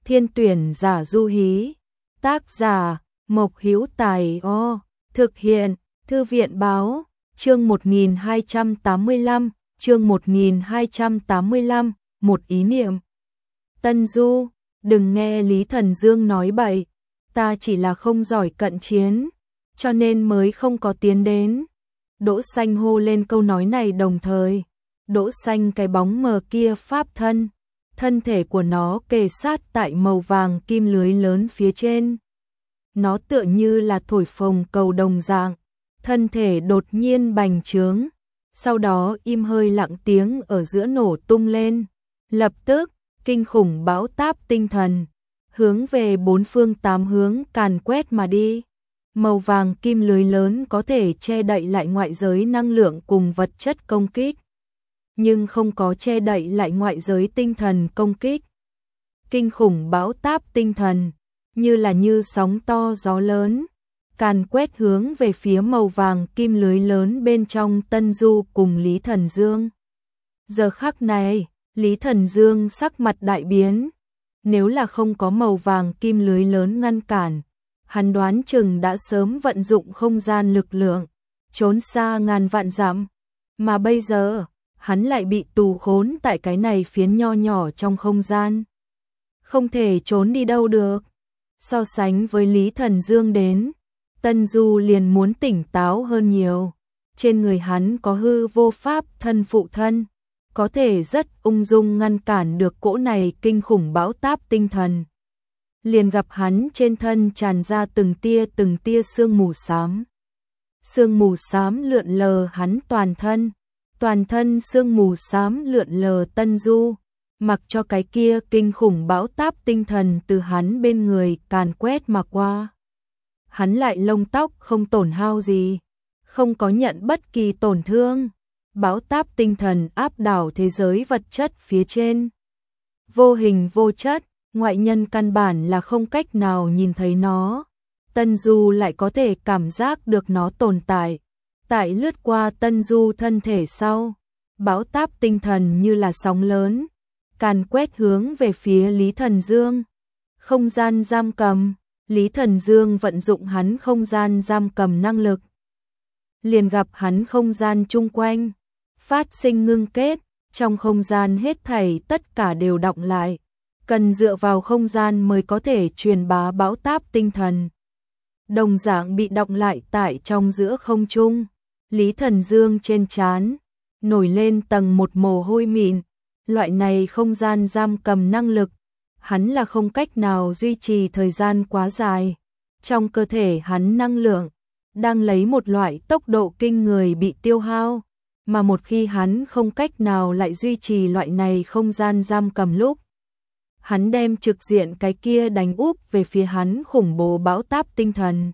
Thiên tuyển giả du hí. Tác giả Mộc Hữu Tài. Thực hiện Thư viện báo. Chương 1285, chương 1285, một ý niệm. Tân Du, đừng nghe Lý Thần Dương nói bậy, ta chỉ là không giỏi cận chiến, cho nên mới không có tiến đến. Đỗ Xanh hô lên câu nói này đồng thời. Đỗ Xanh cái bóng mờ kia pháp thân, thân thể của nó kề sát tại màu vàng kim lưới lớn phía trên. Nó tựa như là thổi phồng cầu đồng dạng, thân thể đột nhiên bành trướng, sau đó im hơi lặng tiếng ở giữa nổ tung lên. Lập tức, kinh khủng bão táp tinh thần, hướng về bốn phương tám hướng càn quét mà đi. Màu vàng kim lưới lớn có thể che đậy lại ngoại giới năng lượng cùng vật chất công kích, nhưng không có che đậy lại ngoại giới tinh thần công kích. Kinh khủng bão táp tinh thần, như sóng to gió lớn, càn quét hướng về phía màu vàng kim lưới lớn bên trong Tân Du cùng Lý Thần Dương. Giờ khắc này, Lý Thần Dương sắc mặt đại biến. Nếu là không có màu vàng kim lưới lớn ngăn cản, hắn đoán chừng đã sớm vận dụng không gian lực lượng, trốn xa ngàn vạn dặm. Mà bây giờ, hắn lại bị tù khốn tại cái này phiến nho nhỏ trong không gian. Không thể trốn đi đâu được. So sánh với Lý Thần Dương đến, Tân Du liền muốn tỉnh táo hơn nhiều. Trên người hắn có hư vô pháp thân phụ thân, có thể rất ung dung ngăn cản được cỗ này kinh khủng bão táp tinh thần. Liền gặp hắn trên thân tràn ra từng tia sương mù xám. Sương mù xám lượn lờ hắn toàn thân sương mù xám lượn lờ Tân Du, mặc cho cái kia kinh khủng bão táp tinh thần từ hắn bên người càn quét mà qua. Hắn lại lông tóc không tổn hao gì, không có nhận bất kỳ tổn thương. Bão táp tinh thần áp đảo thế giới vật chất phía trên. Vô hình vô chất, ngoại nhân căn bản là không cách nào nhìn thấy nó. Tân Du lại có thể cảm giác được nó tồn tại. Tại lướt qua Tân Du thân thể sau, bão táp tinh thần như là sóng lớn, càn quét hướng về phía Lý Thần Dương. Không gian giam cầm, Lý Thần Dương vận dụng hắn không gian giam cầm năng lực. Liền gặp hắn không gian chung quanh phát sinh ngưng kết, trong không gian hết thảy tất cả đều đọng lại, cần dựa vào không gian mới có thể truyền bá bão táp tinh thần. Đồng dạng bị đọng lại tại trong giữa không trung. Lý Thần Dương trên trán nổi lên tầng một mồ hôi mịn. Loại này không gian giam cầm năng lực, hắn là không cách nào duy trì thời gian quá dài. Trong cơ thể hắn năng lượng đang lấy một loại tốc độ kinh người bị tiêu hao, mà một khi hắn không cách nào lại duy trì loại này không gian giam cầm lúc, hắn đem trực diện cái kia đánh úp về phía hắn khủng bố bão táp tinh thần.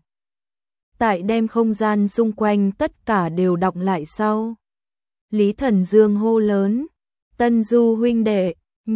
Tại đem không gian xung quanh tất cả đều đọng lại sau, Lý Thần Dương hô lớn: Tân Du huynh đệ,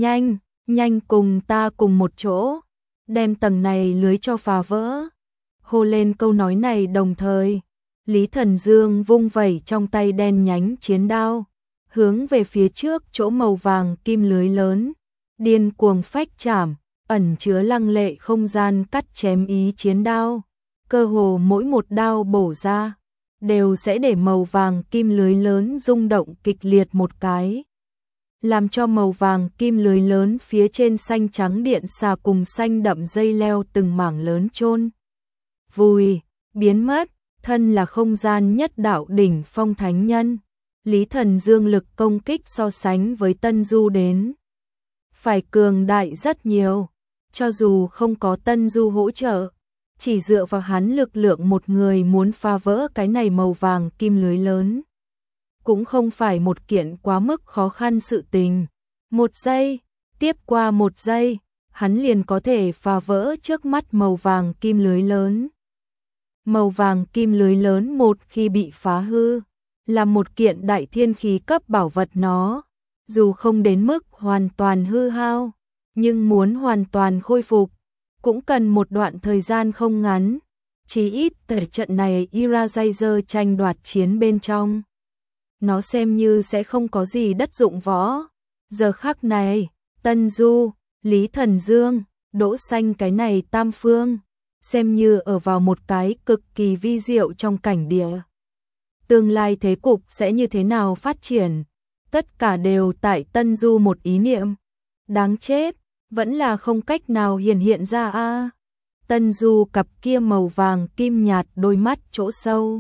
nhanh cùng ta cùng một chỗ, đem tầng này lưới cho phá vỡ. Hô lên câu nói này đồng thời, Lý Thần Dương vung vẩy trong tay đen nhánh chiến đao, hướng về phía trước chỗ màu vàng kim lưới lớn, điên cuồng phách chảm, ẩn chứa lăng lệ không gian cắt chém ý chiến đao. Cơ hồ mỗi một đao bổ ra, đều sẽ để màu vàng kim lưới lớn rung động kịch liệt một cái, làm cho màu vàng kim lưới lớn phía trên xanh trắng điện xà cùng xanh đậm dây leo từng mảng lớn chôn vùi, biến mất. Thân là không gian nhất đạo đỉnh phong thánh nhân, Lý Thần Dương lực công kích so sánh với Tân Du đến phải cường đại rất nhiều. Cho dù không có Tân Du hỗ trợ, chỉ dựa vào hắn lực lượng một người muốn phá vỡ cái này màu vàng kim lưới lớn, cũng không phải một kiện quá mức khó khăn sự tình. Một giây, tiếp qua một giây, hắn liền có thể phá vỡ trước mắt màu vàng kim lưới lớn. Màu vàng kim lưới lớn một khi bị phá hư, là một kiện đại thiên khí cấp bảo vật. Nó, dù không đến mức hoàn toàn hư hao, nhưng muốn hoàn toàn khôi phục, cũng cần một đoạn thời gian không ngắn. Chí ít tại trận này Eraser tranh đoạt chiến bên trong, nó xem như sẽ không có gì đất dụng võ. Giờ khắc này, Tân Du, Lý Thần Dương, Đỗ Xanh cái này tam phương, xem như ở vào một cái cực kỳ vi diệu trong cảnh địa. Tương lai thế cục sẽ như thế nào phát triển, tất cả đều tại Tân Du một ý niệm. Đáng chết, vẫn là không cách nào hiện ra a. Tân Du cặp kia màu vàng kim nhạt đôi mắt chỗ sâu.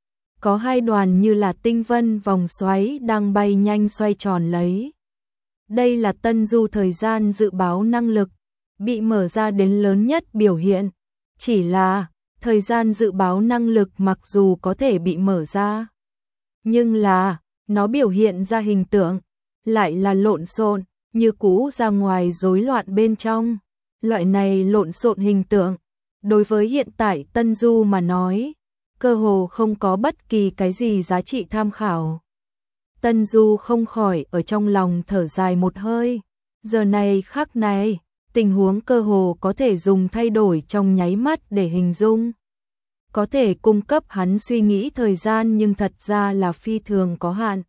Có hai đoàn như là tinh vân vòng xoáy đang bay nhanh xoay tròn lấy. Đây là Tân Du thời gian dự báo năng lực, bị mở ra đến lớn nhất biểu hiện. Chỉ là, thời gian dự báo năng lực mặc dù có thể bị mở ra, nhưng là, nó biểu hiện ra hình tượng, lại là lộn xộn, như cũ ra ngoài rối loạn bên trong. Loại này lộn xộn hình tượng, đối với hiện tại Tân Du mà nói, cơ hồ không có bất kỳ cái gì giá trị tham khảo. Tân Du không khỏi ở trong lòng thở dài một hơi, giờ này khắc này, tình huống cơ hồ có thể dùng thay đổi trong nháy mắt để hình dung. Có thể cung cấp hắn suy nghĩ thời gian nhưng thật ra là phi thường có hạn.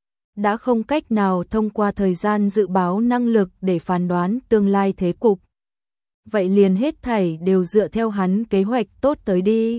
Đã không cách nào thông qua thời gian dự báo năng lực để phán đoán tương lai thế cục. Vậy liền hết thảy đều dựa theo hắn kế hoạch tốt tới đi.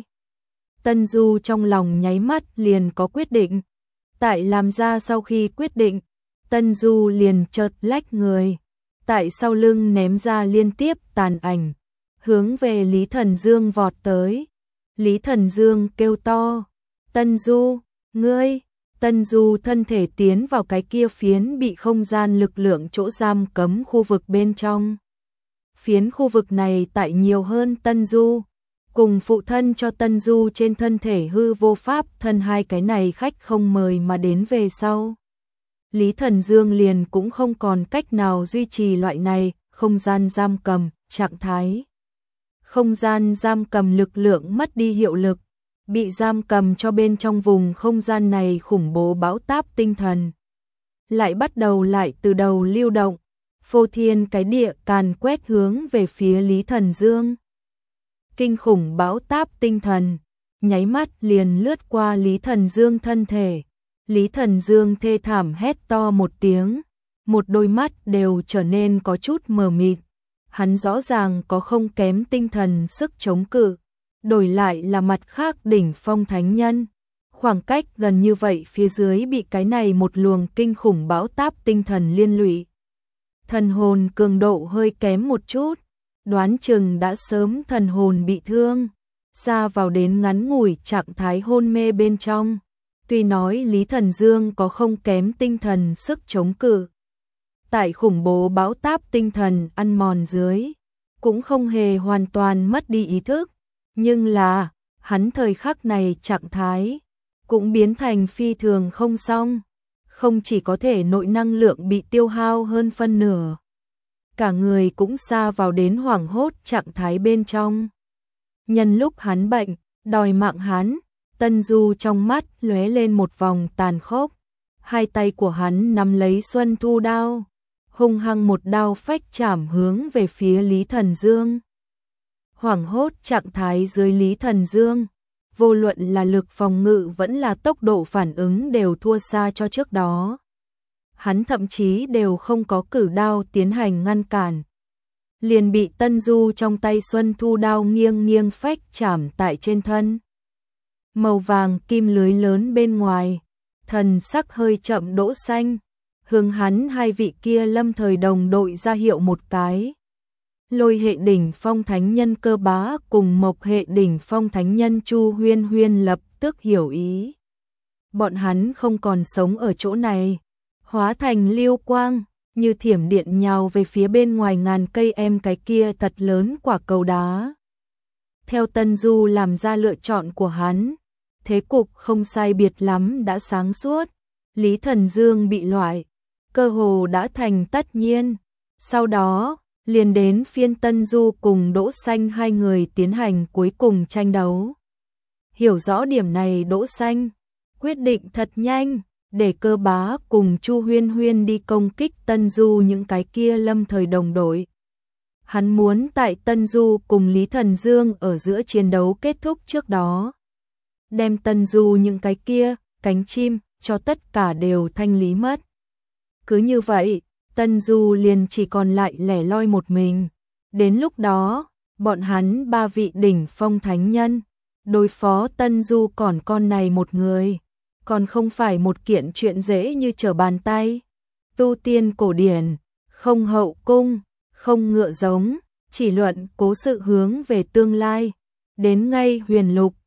Tân Du trong lòng nháy mắt liền có quyết định. Tại làm ra sau khi quyết định, Tân Du liền chợt lách người. Tại sau lưng ném ra liên tiếp tàn ảnh, hướng về Lý Thần Dương vọt tới. Lý Thần Dương kêu to, Tân Du, ngươi! Tân Du thân thể tiến vào cái kia phiến bị không gian lực lượng chỗ giam cấm khu vực bên trong. Phiến khu vực này tại nhiều hơn Tân Du, cùng phụ thân cho Tân Du trên thân thể hư vô pháp thân hai cái này khách không mời mà đến về sau. Lý Thần Dương liền cũng không còn cách nào duy trì loại này không gian giam cầm trạng thái. Không gian giam cầm lực lượng mất đi hiệu lực, bị giam cầm cho bên trong vùng không gian này khủng bố bão táp tinh thần. Lại bắt đầu lại từ đầu lưu động, phô thiên cái địa càn quét hướng về phía Lý Thần Dương. Kinh khủng bão táp tinh thần, nháy mắt liền lướt qua Lý Thần Dương thân thể. Lý Thần Dương thê thảm hét to một tiếng, một đôi mắt đều trở nên có chút mờ mịt. Hắn rõ ràng có không kém tinh thần sức chống cự, đổi lại là mặt khác đỉnh phong thánh nhân. Khoảng cách gần như vậy phía dưới bị cái này một luồng kinh khủng bão táp tinh thần liên lụy. Thần hồn cường độ hơi kém một chút, đoán chừng đã sớm thần hồn bị thương, xa vào đến ngắn ngủi trạng thái hôn mê bên trong. Tuy nói Lý Thần Dương có không kém tinh thần sức chống cự, tại khủng bố bão táp tinh thần ăn mòn dưới, cũng không hề hoàn toàn mất đi ý thức, nhưng là, hắn thời khắc này trạng thái, cũng biến thành phi thường không xong, không chỉ có thể nội năng lượng bị tiêu hao hơn phân nửa, cả người cũng xa vào đến hoảng hốt trạng thái bên trong. Nhân lúc hắn bệnh, đòi mạng hắn, Tân Du trong mắt lóe lên một vòng tàn khốc, hai tay của hắn nắm lấy Xuân Thu đao, hung hăng một đao phách chảm hướng về phía Lý Thần Dương. Hoảng hốt trạng thái dưới Lý Thần Dương, vô luận là lực phòng ngự vẫn là tốc độ phản ứng đều thua xa cho trước đó. Hắn thậm chí đều không có cử đao tiến hành ngăn cản, liền bị Tân Du trong tay Xuân Thu đao nghiêng nghiêng phách chảm tại trên thân. Màu vàng kim lưới lớn bên ngoài, thần sắc hơi chậm Đỗ Xanh, hướng hắn hai vị kia lâm thời đồng đội ra hiệu một cái. Lôi hệ đỉnh phong thánh nhân Cơ Bá cùng Mộc hệ đỉnh phong thánh nhân Chu Huyên Huyên lập tức hiểu ý. Bọn hắn không còn sống ở chỗ này, hóa thành lưu quang, như thiểm điện nhào về phía bên ngoài ngàn cây em cái kia thật lớn quả cầu đá. Theo Tân Du làm ra lựa chọn của hắn, thế cục không sai biệt lắm đã sáng suốt, Lý Thần Dương bị loại, cơ hồ đã thành tất nhiên. Sau đó, liền đến phiên Tân Du cùng Đỗ Xanh hai người tiến hành cuối cùng tranh đấu. Hiểu rõ điểm này Đỗ Xanh quyết định thật nhanh, để Cơ Bá cùng Chu Huyên Huyên đi công kích Tân Du những cái kia lâm thời đồng đội. Hắn muốn tại Tân Du cùng Lý Thần Dương ở giữa chiến đấu kết thúc trước đó, đem Tân Du những cái kia cánh chim cho tất cả đều thanh lý mất. Cứ như vậy, Tân Du liền chỉ còn lại lẻ loi một mình, Đến lúc đó, bọn hắn ba vị đỉnh phong thánh nhân, đối phó Tân Du còn con này một người, còn không phải một kiện chuyện dễ như trở bàn tay. Tu tiên cổ điển, không hậu cung, không ngựa giống, chỉ luận cố sự hướng về tương lai. Đến ngay huyền lục,